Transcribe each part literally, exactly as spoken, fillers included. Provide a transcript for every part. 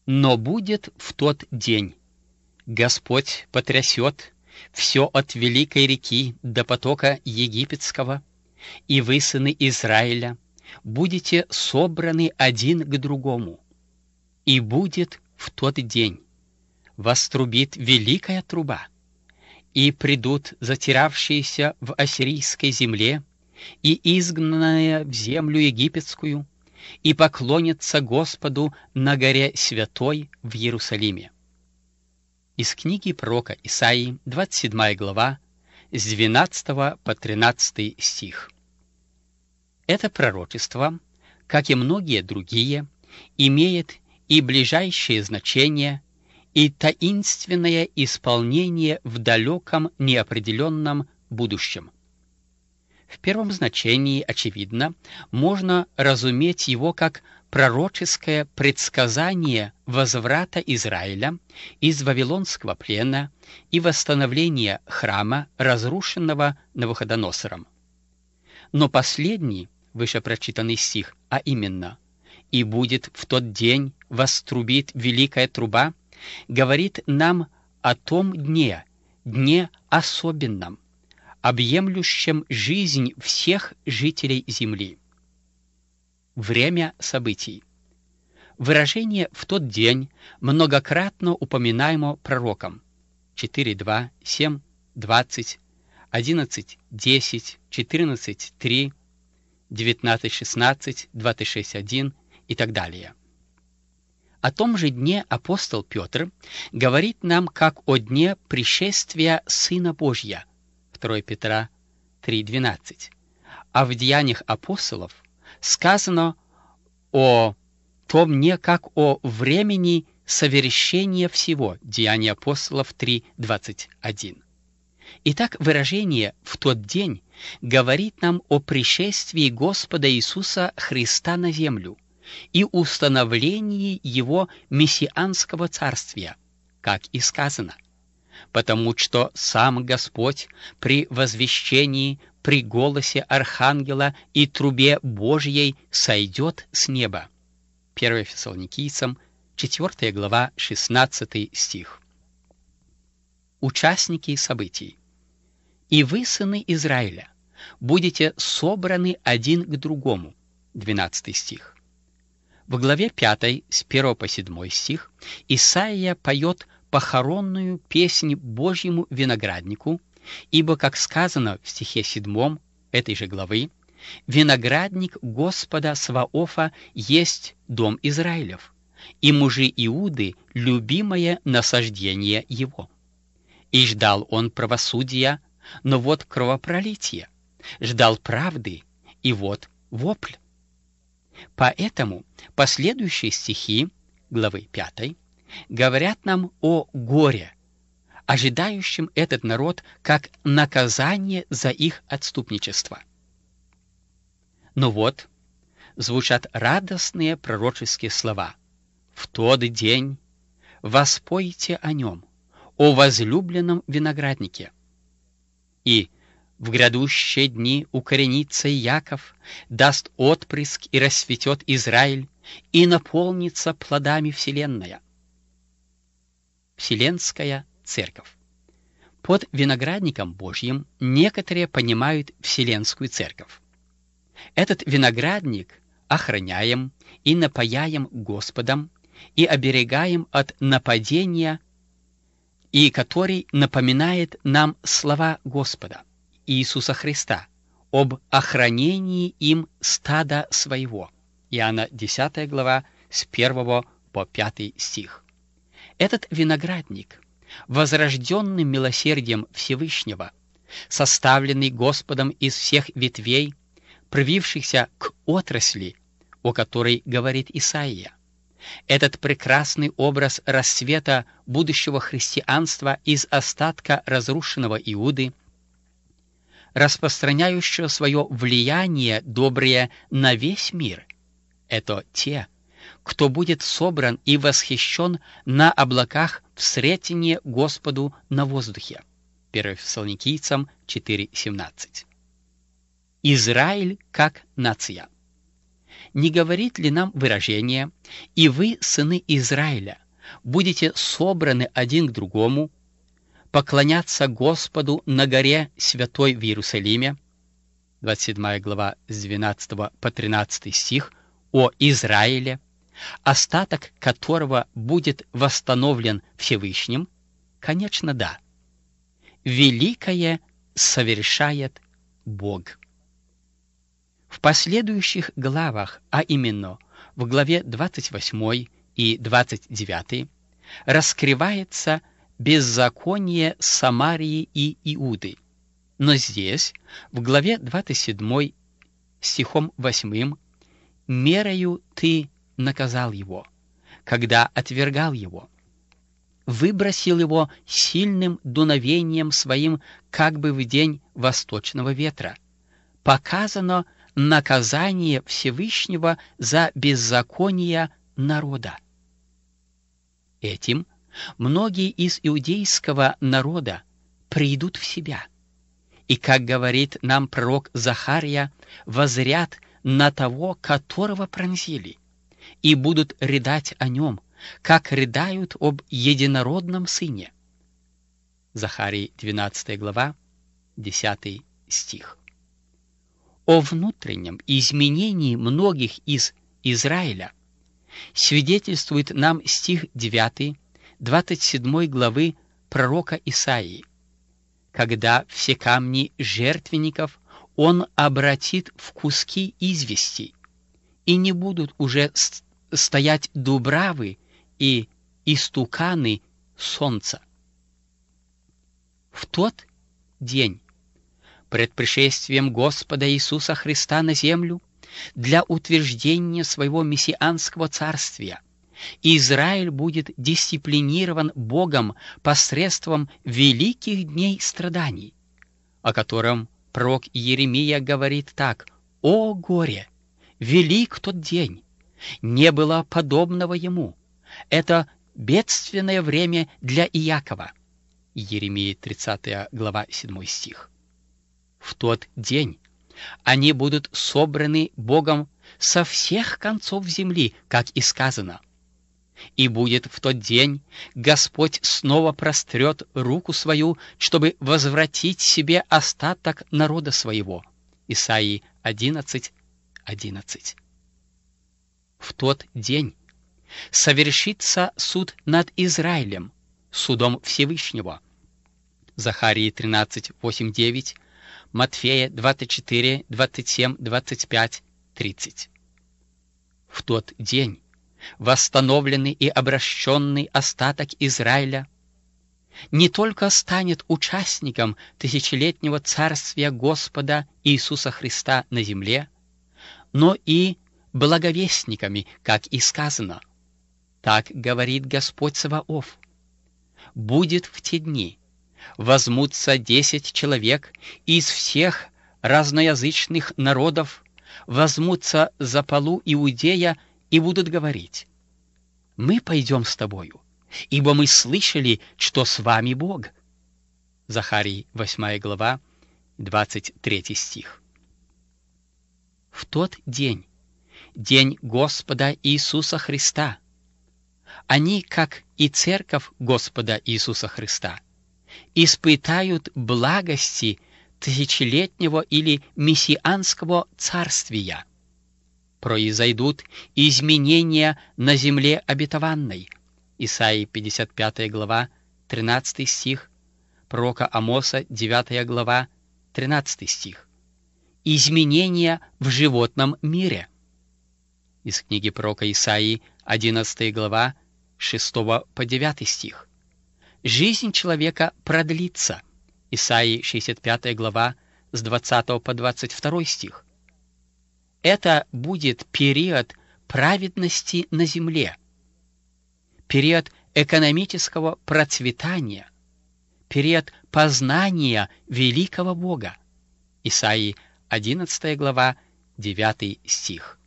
Но будет в тот день, Господь потрясет все от великой реки до потока египетского, и вы, сыны Израиля, будете собраны один к другому. И будет в тот день, вострубит великая труба, и придут затиравшиеся в ассирийской земле и изгнанные в землю египетскую, и поклонятся Господу на горе святой в Иерусалиме. Из книги пророка Исаии, двадцать седьмая глава, с двенадцатого по тринадцатый стих. Это пророчество, как и многие другие, имеет и ближайшее значение, и таинственное исполнение в далеком неопределенном будущем. В первом значении, очевидно, можно разуметь его как пророческое предсказание возврата Израиля из вавилонского плена и восстановления храма, разрушенного Навуходоносором. Но последний, вышепрочитанный стих, а именно «И будет в тот день вострубит великая труба», говорит нам о том дне, дне особенном, объемлющем жизнь всех жителей земли. Время событий. Выражение «в тот день» многократно упоминаемо пророком четыре два, семь двадцать, одиннадцать десять, четырнадцать три, девятнадцать шестнадцать, двадцать шесть один и так далее. О том же дне апостол Петр говорит нам как о дне пришествия Сына Божья, второе Петра три двенадцать, а в Деяниях апостолов сказано о том дне как о времени совершения всего, Деяния апостолов три двадцать один. Итак, выражение «в тот день» говорит нам о пришествии Господа Иисуса Христа на землю и установлении Его мессианского царствия, как и сказано, потому что сам Господь при возвещении, при голосе архангела и трубе Божьей сойдет с неба. первое Фессалоникийцам, четвёртая глава, шестнадцатый стих. Участники событий. «И вы, сыны Израиля, будете собраны один к другому», двенадцатый стих. В главе пятой, с первого по седьмой стих, Исаия поет похоронную песнь Божьему винограднику, ибо, как сказано в стихе седьмом этой же главы, «Виноградник Господа Саваофа есть дом Израилев, и мужи Иуды — любимое насаждение его. И ждал он правосудия, но вот кровопролитие, ждал правды, и вот вопль». Поэтому последующие стихи главы пятой говорят нам о горе, ожидающем этот народ как наказание за их отступничество. Но вот звучат радостные пророческие слова: «В тот день воспойте о нем, о возлюбленном винограднике, и в грядущие дни укоренится Иаков, даст отпрыск и расцветет Израиль, и наполнится плодами вселенная». Вселенская церковь. Под виноградником Божьим некоторые понимают Вселенскую церковь. Этот виноградник охраняем и напаяем Господом и оберегаем от нападения, и который напоминает нам слова Господа Иисуса Христа об охранении им стада своего. Иоанна десятая глава, с первого по пятый стих. Этот виноградник, возрожденный милосердием Всевышнего, составленный Господом из всех ветвей, привившихся к отрасли, о которой говорит Исаия. Этот прекрасный образ расцвета будущего христианства из остатка разрушенного Иуды, распространяющего свое влияние доброе на весь мир, это те, кто будет собран и восхищен на облаках в сретение Господу на воздухе. первое Фессалоникийцам четыре семнадцать. Израиль как нация. не говорит ли нам выражение: «И вы, сыны Израиля, будете собраны один к другому, поклоняться Господу на горе святой в Иерусалиме», двадцать седьмая глава с двенадцатого по тринадцатый стих, о Израиле, остаток которого будет восстановлен Всевышним? Конечно, да. Великое совершает Бог. В последующих главах, а именно в главе двадцать восьмой и двадцать девятой, раскрывается беззаконие Самарии и Иуды. Но здесь, в главе двадцать седьмой, стихом восьмым, «Мерою ты наказал его, когда отвергал его, выбросил его сильным дуновением своим, как бы в день восточного ветра. Показано наказание Всевышнего за беззаконие народа». Этим многие из иудейского народа придут в себя, и, как говорит нам пророк Захария, воззрят на того, которого пронзили, и будут рыдать о нем, как рыдают об единородном сыне. Захарии двенадцатая глава, десятый стих. О внутреннем изменении многих из Израиля свидетельствует нам стих девятый, двадцать седьмой главы пророка Исаии: «Когда все камни жертвенников он обратит в куски извести, и не будут уже стоять дубравы и истуканы солнца». В тот день, пред пришествием Господа Иисуса Христа на землю, для утверждения своего мессианского царствия, Израиль будет дисциплинирован Богом посредством великих дней страданий, о котором пророк Иеремия говорит так: «О горе! Велик тот день! Не было подобного ему! Это бедственное время для Иакова». Иеремия тридцатая глава седьмой стих. В тот день они будут собраны Богом со всех концов земли, как и сказано. И будет в тот день Господь снова прострет руку свою, чтобы возвратить себе остаток народа своего. Исаии одиннадцать, одиннадцать. В тот день совершится суд над Израилем, судом Всевышнего. Захарии тринадцать, восемь, девять, Матфея двадцать четыре, двадцать семь, двадцать пять, тридцать. В тот день восстановленный и обращенный остаток Израиля не только станет участником тысячелетнего царствия Господа Иисуса Христа на земле, но и благовестниками, как и сказано. Так говорит Господь Саваоф: «Будет в те дни, возьмутся десять человек из всех разноязычных народов, возьмутся за полу Иудея и будут говорить: мы пойдем с тобою, ибо мы слышали, что с вами Бог». Захарии восьмая глава, двадцать третий стих. В тот день, день Господа Иисуса Христа, они, как и церковь Господа Иисуса Христа, испытают благости тысячелетнего или мессианского царствия. Произойдут изменения на земле обетованной. Исаии пятьдесят пятая глава, тринадцатый стих, пророка Амоса девятая глава, тринадцатый стих. Изменения в животном мире. Из книги пророка Исаии одиннадцатая глава, шестого по девятый стих. Жизнь человека продлится. Исаии шестьдесят пятая глава, с двадцатого по двадцать второй стих. Это будет период праведности на земле, период экономического процветания, период познания великого Бога. Исаии одиннадцатая глава, девятый стих.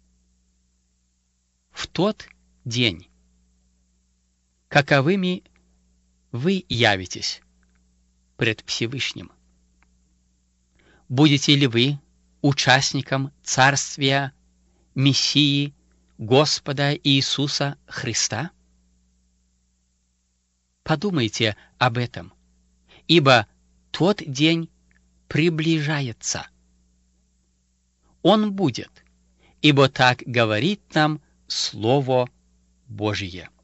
В тот день каковыми вы явитесь пред Всевышним? Будете ли вы участником царствия Мессии, Господа Иисуса Христа? Подумайте об этом, ибо тот день приближается. Он будет, ибо так говорит нам Слово Божье.